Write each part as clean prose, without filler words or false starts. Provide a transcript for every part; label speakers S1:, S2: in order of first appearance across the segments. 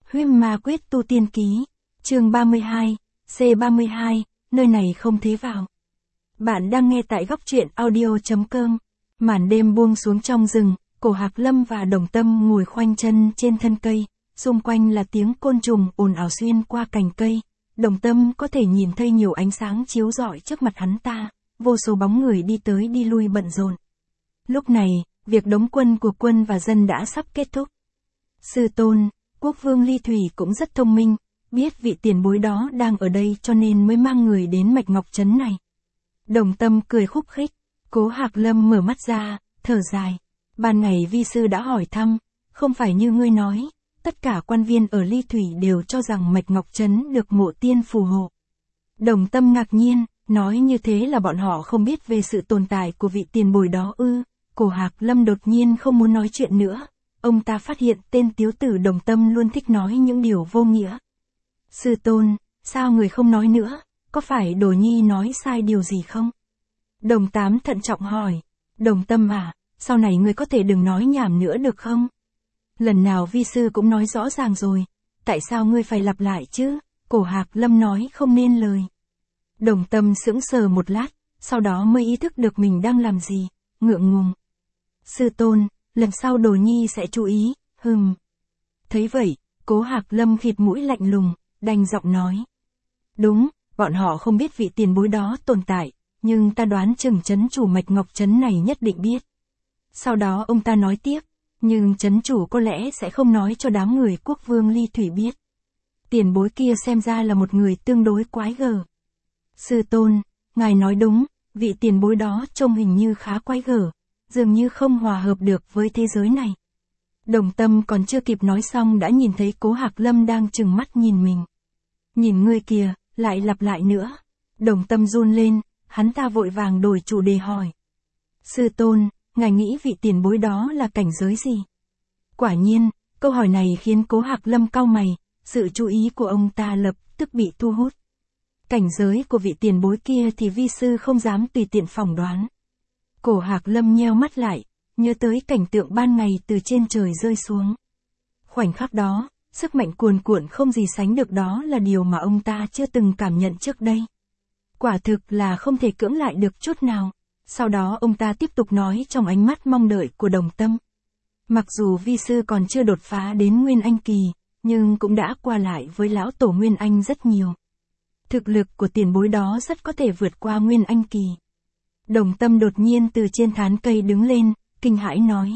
S1: Huyết Ma Quyết Tu Tiên Ký, chương 32, C32, nơi này không thế vào. Bạn đang nghe tại góc truyện audio.com. Màn đêm buông xuống trong rừng, Cổ Hạc Lâm và Đồng Tâm ngồi khoanh chân trên thân cây, xung quanh là tiếng côn trùng ồn ào xuyên qua cành cây. Đồng Tâm có thể nhìn thấy nhiều ánh sáng chiếu rọi trước mặt hắn ta, vô số bóng người đi tới đi lui bận rộn. Lúc này, việc đóng quân của quân và dân đã sắp kết thúc. Sư tôn, Quốc vương Ly Thủy cũng rất thông minh, biết vị tiền bối đó đang ở đây cho nên mới mang người đến Mạch Ngọc Trấn này. Đồng Tâm cười khúc khích, Cố Hạc Lâm mở mắt ra, thở dài. Ban ngày vi sư đã hỏi thăm, không phải như ngươi nói, tất cả quan viên ở Ly Thủy đều cho rằng Mạch Ngọc Trấn được mộ tiên phù hộ. Đồng Tâm ngạc nhiên, nói như thế là bọn họ không biết về sự tồn tại của vị tiền bối đó ư. Cổ Hạc Lâm đột nhiên không muốn nói chuyện nữa. Ông ta phát hiện tên tiếu tử Đồng Tâm luôn thích nói những điều vô nghĩa. Sư tôn, sao người không nói nữa, có phải Đồ Nhi nói sai điều gì không? Đồng Tám thận trọng hỏi. Đồng Tâm à, sau này người có thể đừng nói nhảm nữa được không? Lần nào vi sư cũng nói rõ ràng rồi, tại sao ngươi phải lặp lại chứ? Cổ Hạc Lâm nói không nên lời. Đồng Tâm sững sờ một lát, sau đó mới ý thức được mình đang làm gì, ngượng ngùng. Sư tôn, lần sau Đồ Nhi sẽ chú ý, Thấy vậy, Cố Hạc Lâm khịt mũi lạnh lùng, đanh giọng nói. Đúng, bọn họ không biết vị tiền bối đó tồn tại, nhưng ta đoán chừng trấn chủ Mạch Ngọc Trấn này nhất định biết. Sau đó ông ta nói tiếp, nhưng trấn chủ có lẽ sẽ không nói cho đám người Quốc vương Ly Thủy biết. Tiền bối kia xem ra là một người tương đối quái gở. Sư tôn, ngài nói đúng, vị tiền bối đó trông hình như khá quái gở, dường như không hòa hợp được với thế giới này. Đồng Tâm còn chưa kịp nói xong đã nhìn thấy Cố Hạc Lâm đang trừng mắt nhìn mình. Nhìn ngươi kìa, lại lặp lại nữa. Đồng Tâm run lên, hắn ta vội vàng đổi chủ đề hỏi. Sư tôn, ngài nghĩ vị tiền bối đó là cảnh giới gì? Quả nhiên, câu hỏi này khiến Cố Hạc Lâm cau mày, sự chú ý của ông ta lập tức bị thu hút. Cảnh giới của vị tiền bối kia thì vi sư không dám tùy tiện phỏng đoán. Cổ Hạc Lâm nheo mắt lại, nhớ tới cảnh tượng ban ngày từ trên trời rơi xuống. Khoảnh khắc đó, sức mạnh cuồn cuộn không gì sánh được, đó là điều mà ông ta chưa từng cảm nhận trước đây. Quả thực là không thể cưỡng lại được chút nào. Sau đó ông ta tiếp tục nói trong ánh mắt mong đợi của Đồng Tâm. Mặc dù vi sư còn chưa đột phá đến Nguyên Anh kỳ, nhưng cũng đã qua lại với lão tổ Nguyên Anh rất nhiều. Thực lực của tiền bối đó rất có thể vượt qua Nguyên Anh kỳ. Đồng Tâm đột nhiên từ trên tán cây đứng lên, kinh hãi nói.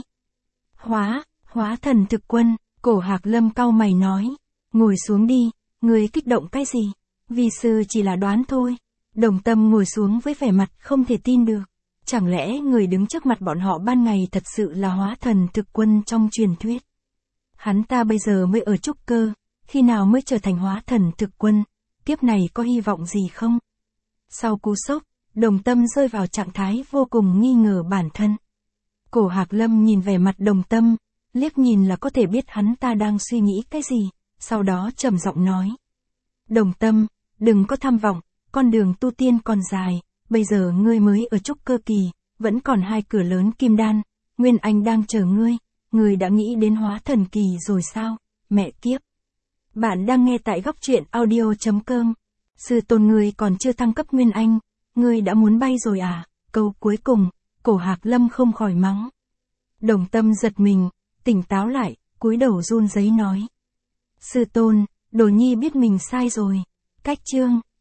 S1: Hóa thần thực quân. Cổ Hạc Lâm cau mày nói. Ngồi xuống đi, người kích động cái gì? Vi sư chỉ là đoán thôi. Đồng Tâm ngồi xuống với vẻ mặt không thể tin được. Chẳng lẽ người đứng trước mặt bọn họ ban ngày thật sự là hóa thần thực quân trong truyền thuyết? Hắn ta bây giờ mới ở trúc cơ, khi nào mới trở thành hóa thần thực quân? Kiếp này có hy vọng gì không? Sau cú sốc, Đồng Tâm rơi vào trạng thái vô cùng nghi ngờ bản thân. Cổ Hạc Lâm nhìn vẻ mặt Đồng Tâm, liếc nhìn là có thể biết hắn ta đang suy nghĩ cái gì, sau đó trầm giọng nói. Đồng Tâm, đừng có tham vọng, con đường tu tiên còn dài, bây giờ ngươi mới ở trúc cơ kỳ, vẫn còn 2 cửa lớn kim đan, Nguyên Anh đang chờ ngươi đã nghĩ đến hóa thần kỳ rồi sao, mẹ kiếp. Bạn đang nghe tại góc truyện audio.com. Sư tôn ngươi còn chưa thăng cấp Nguyên Anh, ngươi đã muốn bay rồi à? Câu cuối cùng, Cổ Hạc Lâm không khỏi mắng. Đồng Tâm giật mình, tỉnh táo lại, cúi đầu run rẩy nói. Sư tôn, Đồ Nhi biết mình sai rồi. Cách chương.